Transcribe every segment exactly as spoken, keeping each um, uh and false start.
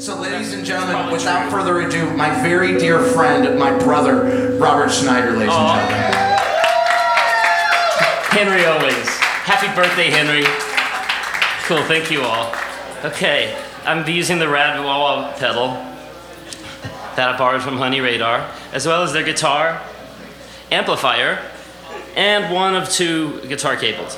So, ladies and gentlemen, without true. further ado, my very dear friend, my brother, Robert Schneider, ladies Aww. and gentlemen. Henry Owings. Happy birthday, Henry. Cool, thank you all. Okay, I'm using the Rad Wah pedal that I borrowed from Honey Radar, as well as their guitar, amplifier, and one of two guitar cables.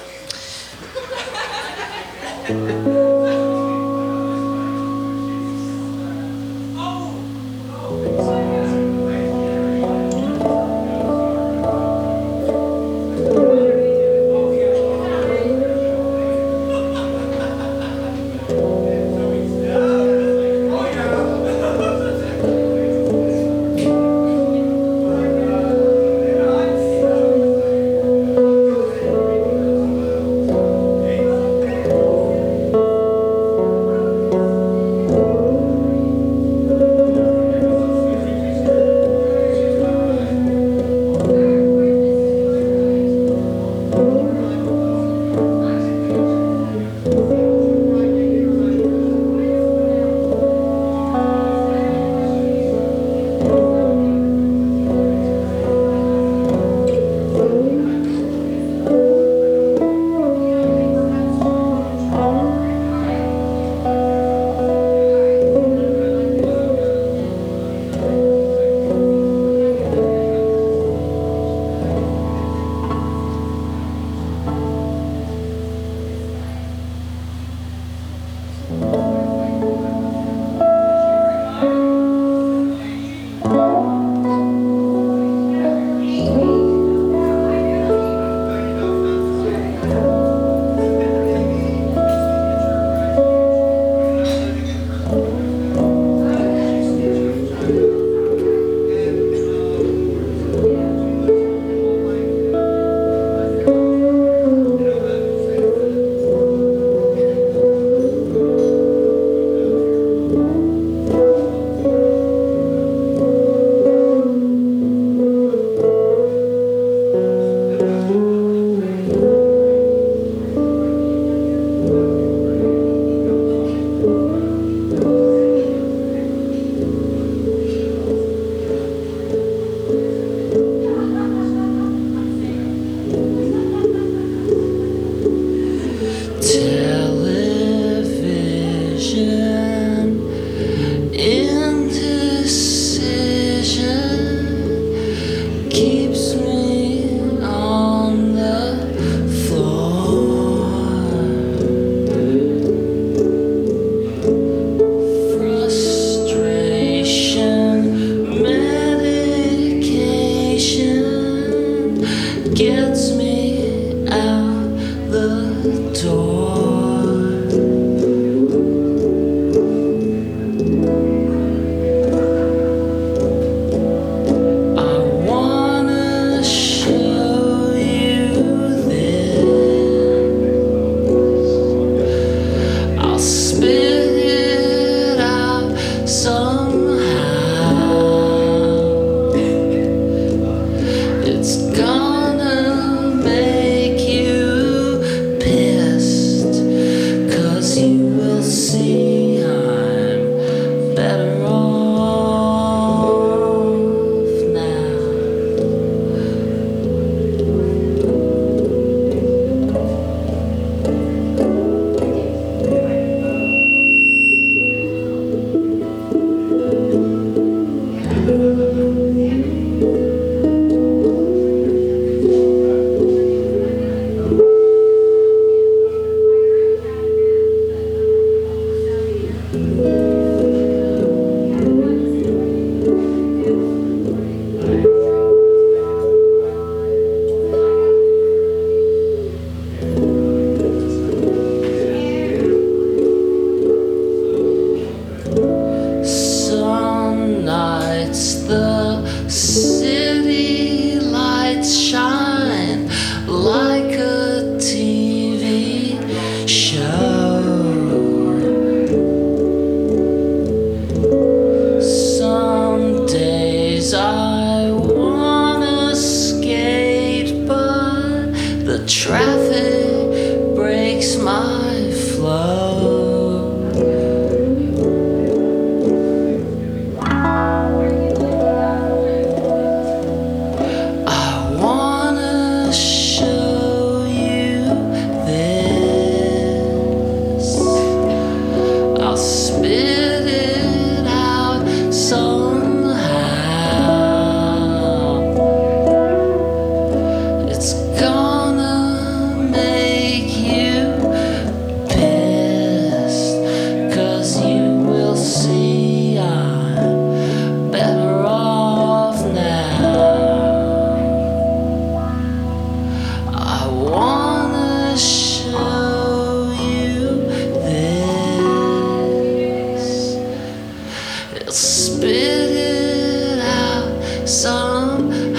spit it out somehow.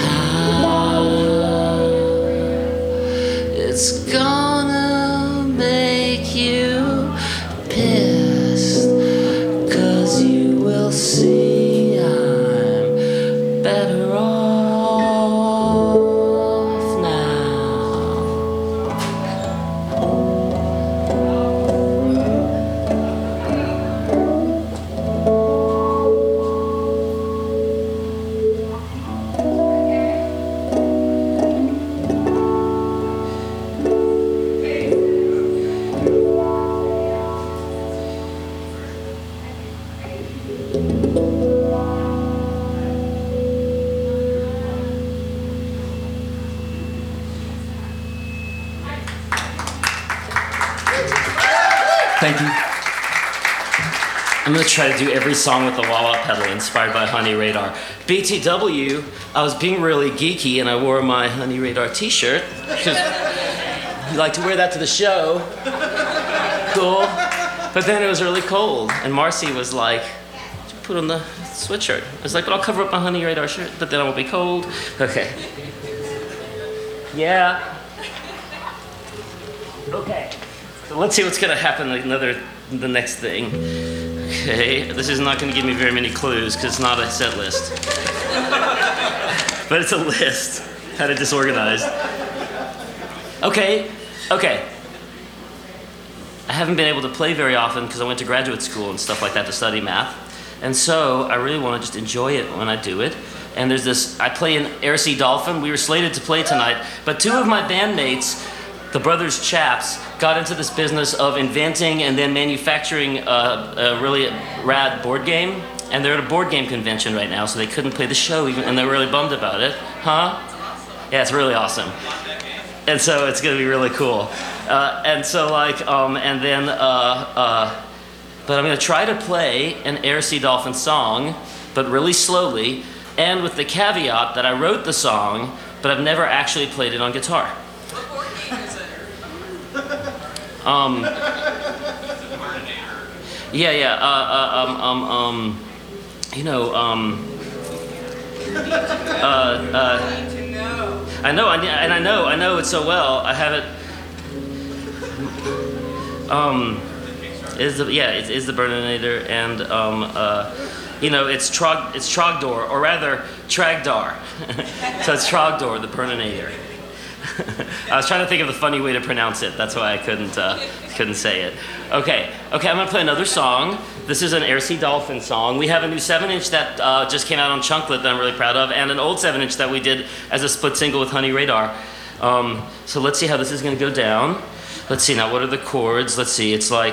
It's gonna make you pissed, 'cause you will see I'm better off now. Thank you. I'm gonna try to do every song with the wah-wah pedal inspired by Honey Radar. B T W, I was being really geeky and I wore my Honey Radar t-shirt because you like to wear that to the show. Cool. But then it was really cold and Marcy was like, put on the sweatshirt. I was like, but I'll cover up my Honey Radar shirt, but then I won't be cold. Okay. Yeah. Okay. So let's see what's gonna happen another, the next thing. Okay, this is not gonna give me very many clues because it's not a set list. But it's a list, kind of disorganized. Okay, okay. I haven't been able to play very often because I went to graduate school and stuff like that to study math. And so I really wanna just enjoy it when I do it. And there's this, I play in Air Sea Dolphin. We were slated to play tonight, but two of my bandmates, the brothers Chaps, got into this business of inventing and then manufacturing a, a really rad board game. And they're at a board game convention right now, so they couldn't play the show even, and they're really bummed about it. Huh? Yeah, it's really awesome. And so it's gonna be really cool. Uh, and so like, um, and then, uh, uh, but I'm gonna try to play an Air Sea Dolphin song, but really slowly, and with the caveat that I wrote the song, but I've never actually played it on guitar. Um, yeah, yeah, uh, uh, um, um, um, you know, um, uh, uh, I know, I, and I know, I know it so well, I have it, um, is the, yeah, it is the Burninator, and, um, uh, you know, it's Trog, it's Trogdor, or rather, Tragdar, so it's Trogdor, the Burninator. I was trying to think of the funny way to pronounce it. That's why I couldn't uh, couldn't say it. Okay, okay. I'm gonna play another song. This is an Air Sea Dolphin song. We have a new seven inch that uh, just came out on Chunklet that I'm really proud of, and an old seven inch that we did as a split single with Honey Radar. Um, so let's see how this is gonna go down. Let's see now. What are the chords? Let's see. It's like